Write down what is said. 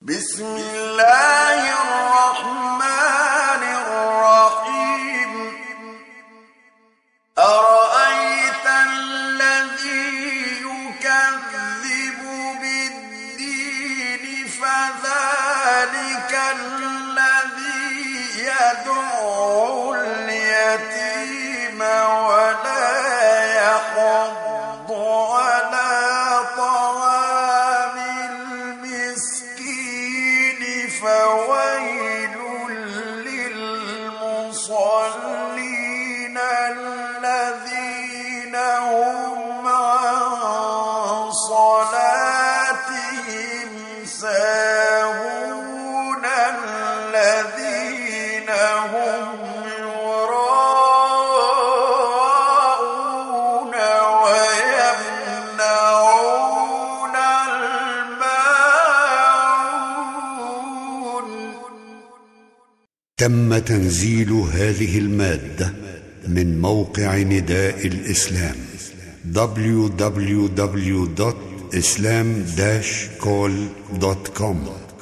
بسم الله الرحمن الرحيم أرأيت الذي يكذب بالدين فذلك الذي يدعو اليتيم ولا يحض على طعام المسكين فويل للمصلين الذين هم عن صلاتهم ساهون الذين هم يراءون ويمنعون الماعون. تم تنزيل هذه المادة من موقع نداء الإسلام www.islam-call.com